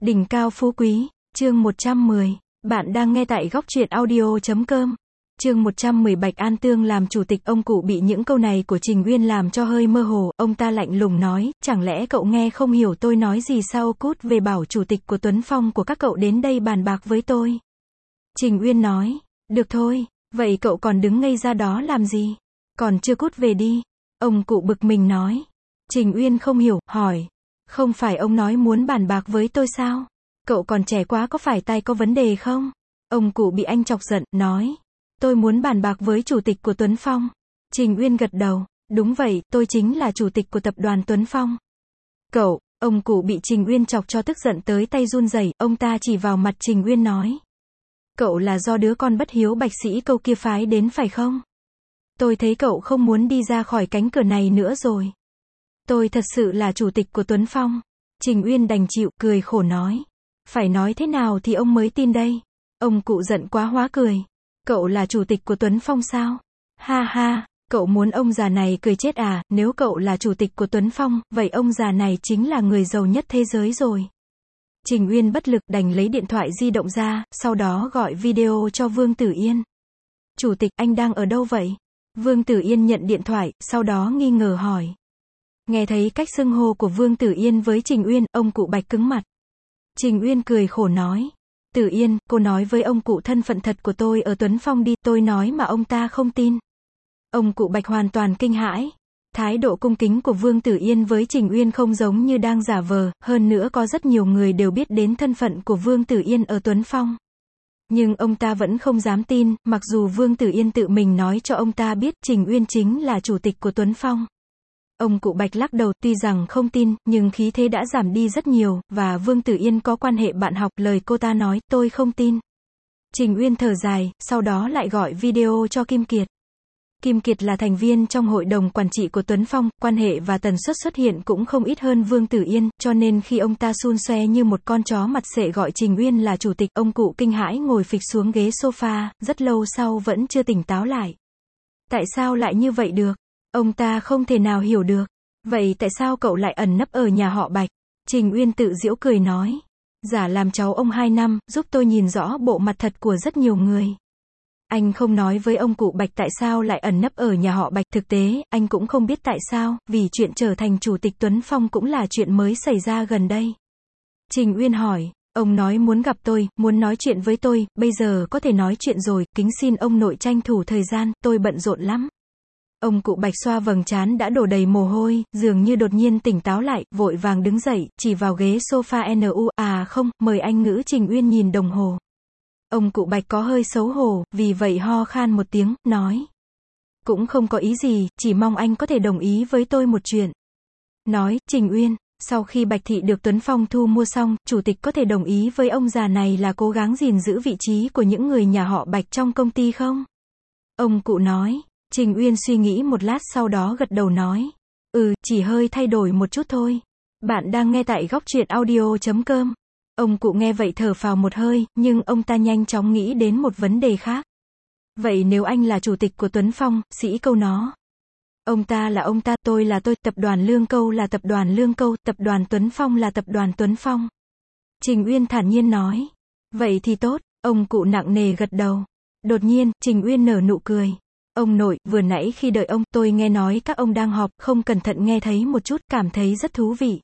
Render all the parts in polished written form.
Đỉnh cao phú quý, chương 110. Bạn đang nghe tại góc truyện audio.com. Chương 110 Bạch An Tương làm chủ tịch. Ông cụ bị những câu này của Trình Uyên làm cho hơi mơ hồ, ông ta lạnh lùng nói, chẳng lẽ cậu nghe không hiểu tôi nói gì sao? Cút về, bảo chủ tịch của Tuấn Phong của các cậu đến đây bàn bạc với tôi. Trình Uyên nói, được thôi, vậy cậu còn đứng ngây ra đó làm gì? Còn chưa cút về đi. Ông cụ bực mình nói. Trình Uyên không hiểu, hỏi, không phải ông nói muốn bàn bạc với tôi sao? Cậu còn trẻ quá, có phải tai có vấn đề không? Ông cụ bị anh chọc giận, nói, tôi muốn bàn bạc với chủ tịch của Tuấn Phong. Trình Uyên gật đầu, đúng vậy, tôi chính là chủ tịch của tập đoàn Tuấn Phong. Cậu, ông cụ bị Trình Uyên chọc cho tức giận tới tay run rẩy, ông ta chỉ vào mặt Trình Uyên nói, cậu là do đứa con bất hiếu Bạch Sĩ Câu kia phái đến phải không? Tôi thấy cậu không muốn đi ra khỏi cánh cửa này nữa rồi. Tôi thật sự là chủ tịch của Tuấn Phong. Trình Uyên đành chịu, cười khổ nói. Phải nói thế nào thì ông mới tin đây? Ông cụ giận quá hóa cười. Cậu là chủ tịch của Tuấn Phong sao? Ha ha, cậu muốn ông già này cười chết à? Nếu cậu là chủ tịch của Tuấn Phong, vậy ông già này chính là người giàu nhất thế giới rồi. Trình Uyên bất lực đành lấy điện thoại di động ra, sau đó gọi video cho Vương Tử Yên. Chủ tịch, anh đang ở đâu vậy? Vương Tử Yên nhận điện thoại, sau đó nghi ngờ hỏi. Nghe thấy cách xưng hô của Vương Tử Yên với Trình Uyên, ông cụ Bạch cứng mặt. Trình Uyên cười khổ nói. Tử Yên, cô nói với ông cụ thân phận thật của tôi ở Tuấn Phong đi, tôi nói mà ông ta không tin. Ông cụ Bạch hoàn toàn kinh hãi. Thái độ cung kính của Vương Tử Yên với Trình Uyên không giống như đang giả vờ, hơn nữa có rất nhiều người đều biết đến thân phận của Vương Tử Yên ở Tuấn Phong. Nhưng ông ta vẫn không dám tin, mặc dù Vương Tử Yên tự mình nói cho ông ta biết Trình Uyên chính là chủ tịch của Tuấn Phong. Ông cụ Bạch lắc đầu, tuy rằng không tin, nhưng khí thế đã giảm đi rất nhiều, và Vương Tử Yên có quan hệ bạn học, lời cô ta nói, tôi không tin. Trình Uyên thở dài, sau đó lại gọi video cho Kim Kiệt. Kim Kiệt là thành viên trong hội đồng quản trị của Tuấn Phong, quan hệ và tần suất xuất hiện cũng không ít hơn Vương Tử Yên, cho nên khi ông ta xun xoe như một con chó mặt sệ gọi Trình Uyên là chủ tịch, ông cụ kinh hãi ngồi phịch xuống ghế sofa, rất lâu sau vẫn chưa tỉnh táo lại. Tại sao lại như vậy được? Ông ta không thể nào hiểu được. Vậy tại sao cậu lại ẩn nấp ở nhà họ Bạch? Trình Uyên tự giễu cười nói. Giả làm cháu ông 2 năm, giúp tôi nhìn rõ bộ mặt thật của rất nhiều người. Anh không nói với ông cụ Bạch tại sao lại ẩn nấp ở nhà họ Bạch, thực tế, anh cũng không biết tại sao, vì chuyện trở thành chủ tịch Tuấn Phong cũng là chuyện mới xảy ra gần đây. Trình Uyên hỏi, ông nói muốn gặp tôi, muốn nói chuyện với tôi, bây giờ có thể nói chuyện rồi, kính xin ông nội tranh thủ thời gian, tôi bận rộn lắm. Ông cụ Bạch xoa vầng trán đã đổ đầy mồ hôi, dường như đột nhiên tỉnh táo lại, vội vàng đứng dậy, chỉ vào ghế sofa à không, mời anh ngữ. Trình Uyên nhìn đồng hồ. Ông cụ Bạch có hơi xấu hổ, vì vậy ho khan một tiếng, nói. Cũng không có ý gì, chỉ mong anh có thể đồng ý với tôi một chuyện. Nói, Trình Uyên, sau khi Bạch Thị được Tuấn Phong thu mua xong, chủ tịch có thể đồng ý với ông già này là cố gắng gìn giữ vị trí của những người nhà họ Bạch trong công ty không? Ông cụ nói. Trình Uyên suy nghĩ một lát sau đó gật đầu nói. Chỉ hơi thay đổi một chút thôi. Bạn đang nghe tại góc truyện audio.com. Ông cụ nghe vậy thở phào một hơi, nhưng ông ta nhanh chóng nghĩ đến một vấn đề khác. Vậy nếu anh là chủ tịch của Tuấn Phong, Sĩ Câu nó. Ông ta là ông ta, tôi là tôi, tập đoàn Lương Câu là tập đoàn Lương Câu, tập đoàn Tuấn Phong là tập đoàn Tuấn Phong. Trình Uyên thản nhiên nói. Vậy thì tốt, ông cụ nặng nề gật đầu. Đột nhiên, Trình Uyên nở nụ cười. Ông nội, vừa nãy khi đợi ông, tôi nghe nói các ông đang họp, không cẩn thận nghe thấy một chút, cảm thấy rất thú vị.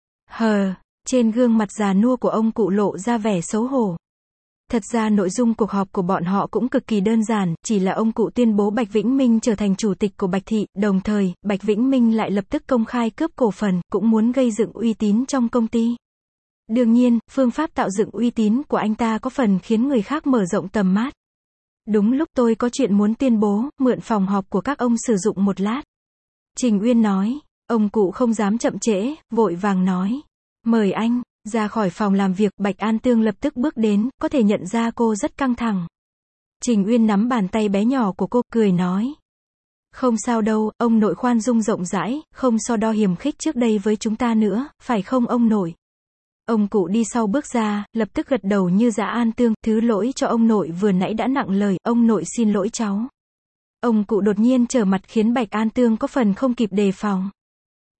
Trên gương mặt già nua của ông cụ lộ ra vẻ xấu hổ. Thật ra nội dung cuộc họp của bọn họ cũng cực kỳ đơn giản, chỉ là ông cụ tuyên bố Bạch Vĩnh Minh trở thành chủ tịch của Bạch Thị, đồng thời, Bạch Vĩnh Minh lại lập tức công khai cướp cổ phần, cũng muốn gây dựng uy tín trong công ty. Đương nhiên, phương pháp tạo dựng uy tín của anh ta có phần khiến người khác mở rộng tầm mắt. Đúng lúc tôi có chuyện muốn tuyên bố, mượn phòng họp của các ông sử dụng một lát. Trình Uyên nói, ông cụ không dám chậm trễ, vội vàng nói. Mời anh. Ra khỏi phòng làm việc, Bạch An Tương lập tức bước đến, có thể nhận ra cô rất căng thẳng. Trình Uyên nắm bàn tay bé nhỏ của cô, cười nói. Không sao đâu, ông nội khoan dung rộng rãi, không so đo hiềm khích trước đây với chúng ta nữa, phải không ông nội? Ông cụ đi sau bước ra, lập tức gật đầu như dạ An Tương, thứ lỗi cho ông nội vừa nãy đã nặng lời, ông nội xin lỗi cháu. Ông cụ đột nhiên trở mặt khiến Bạch An Tương có phần không kịp đề phòng.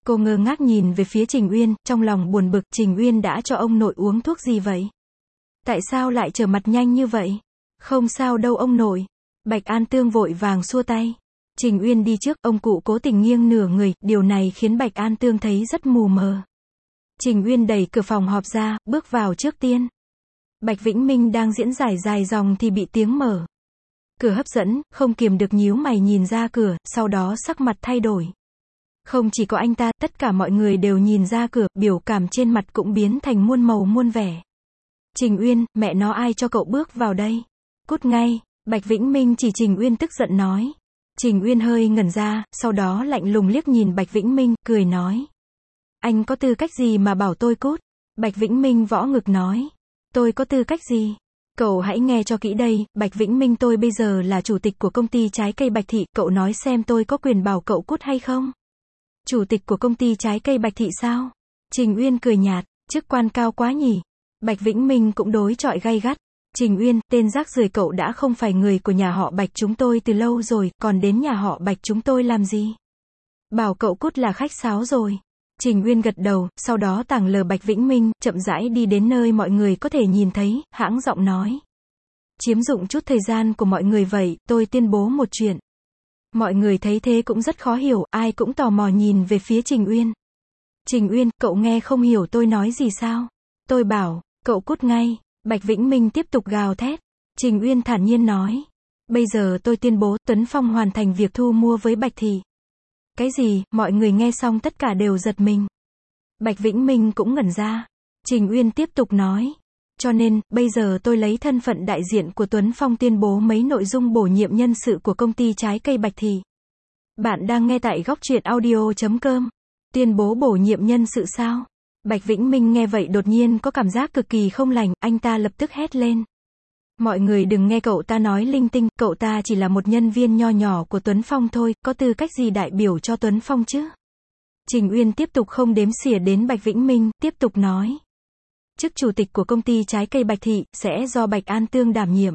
Cô ngơ ngác nhìn về phía Trình Uyên, trong lòng buồn bực, Trình Uyên đã cho ông nội uống thuốc gì vậy? Tại sao lại trở mặt nhanh như vậy? Không sao đâu ông nội. Bạch An Tương vội vàng xua tay. Trình Uyên đi trước, ông cụ cố tình nghiêng nửa người, điều này khiến Bạch An Tương thấy rất mù mờ. Trình Uyên đẩy cửa phòng họp ra, bước vào trước tiên. Bạch Vĩnh Minh đang diễn giải dài dòng thì bị tiếng mở cửa hấp dẫn, không kiềm được nhíu mày nhìn ra cửa, sau đó sắc mặt thay đổi. Không chỉ có anh ta, tất cả mọi người đều nhìn ra cửa, biểu cảm trên mặt cũng biến thành muôn màu muôn vẻ. Trình Uyên, mẹ nó ai cho cậu bước vào đây? Cút ngay, Bạch Vĩnh Minh chỉ Trình Uyên tức giận nói. Trình Uyên hơi ngẩn ra, sau đó lạnh lùng liếc nhìn Bạch Vĩnh Minh, cười nói. Anh có tư cách gì mà bảo tôi cút? Bạch Vĩnh Minh võ ngực nói. Tôi có tư cách gì? Cậu hãy nghe cho kỹ đây, Bạch Vĩnh Minh tôi bây giờ là chủ tịch của công ty trái cây Bạch Thị, cậu nói xem tôi có quyền bảo cậu cút hay không? Chủ tịch của công ty trái cây Bạch Thị sao? Trình Uyên cười nhạt, chức quan cao quá nhỉ? Bạch Vĩnh Minh cũng đối chọi gay gắt. Trình Uyên, tên rác rưởi cậu đã không phải người của nhà họ Bạch chúng tôi từ lâu rồi, còn đến nhà họ Bạch chúng tôi làm gì? Bảo cậu cút là khách sáo rồi. Trình Uyên gật đầu, sau đó tàng lờ Bạch Vĩnh Minh, chậm rãi đi đến nơi mọi người có thể nhìn thấy, hãng giọng nói. Chiếm dụng chút thời gian của mọi người vậy, tôi tuyên bố một chuyện. Mọi người thấy thế cũng rất khó hiểu, ai cũng tò mò nhìn về phía Trình Uyên. Trình Uyên, cậu nghe không hiểu tôi nói gì sao? Tôi bảo, cậu cút ngay. Bạch Vĩnh Minh tiếp tục gào thét. Trình Uyên thản nhiên nói. Bây giờ tôi tuyên bố, Tuấn Phong hoàn thành việc thu mua với Bạch Thị. Cái gì? Mọi người nghe xong tất cả đều giật mình. Bạch Vĩnh Minh cũng ngẩn ra. Trình Uyên tiếp tục nói. Cho nên, bây giờ tôi lấy thân phận đại diện của Tuấn Phong tuyên bố mấy nội dung bổ nhiệm nhân sự của công ty trái cây Bạch Thị. Bạn đang nghe tại góc truyện audio.com. Tuyên bố bổ nhiệm nhân sự sao? Bạch Vĩnh Minh nghe vậy đột nhiên có cảm giác cực kỳ không lành, anh ta lập tức hét lên. Mọi người đừng nghe cậu ta nói linh tinh, cậu ta chỉ là một nhân viên nho nhỏ của Tuấn Phong thôi, có tư cách gì đại biểu cho Tuấn Phong chứ? Trình Uyên tiếp tục không đếm xỉa đến Bạch Vĩnh Minh, tiếp tục nói. Chức chủ tịch của công ty trái cây Bạch Thị, sẽ do Bạch An Tương đảm nhiệm.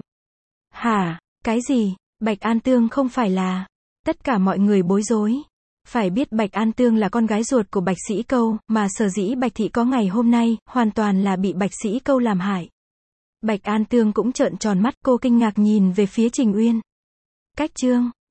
Hả? Cái gì? Bạch An Tương không phải là... Tất cả mọi người bối rối. Phải biết Bạch An Tương là con gái ruột của Bạch Sĩ Câu, mà sở dĩ Bạch Thị có ngày hôm nay, hoàn toàn là bị Bạch Sĩ Câu làm hại. Bạch An Tương cũng trợn tròn mắt, cô kinh ngạc nhìn về phía Trình Uyên. Cách chương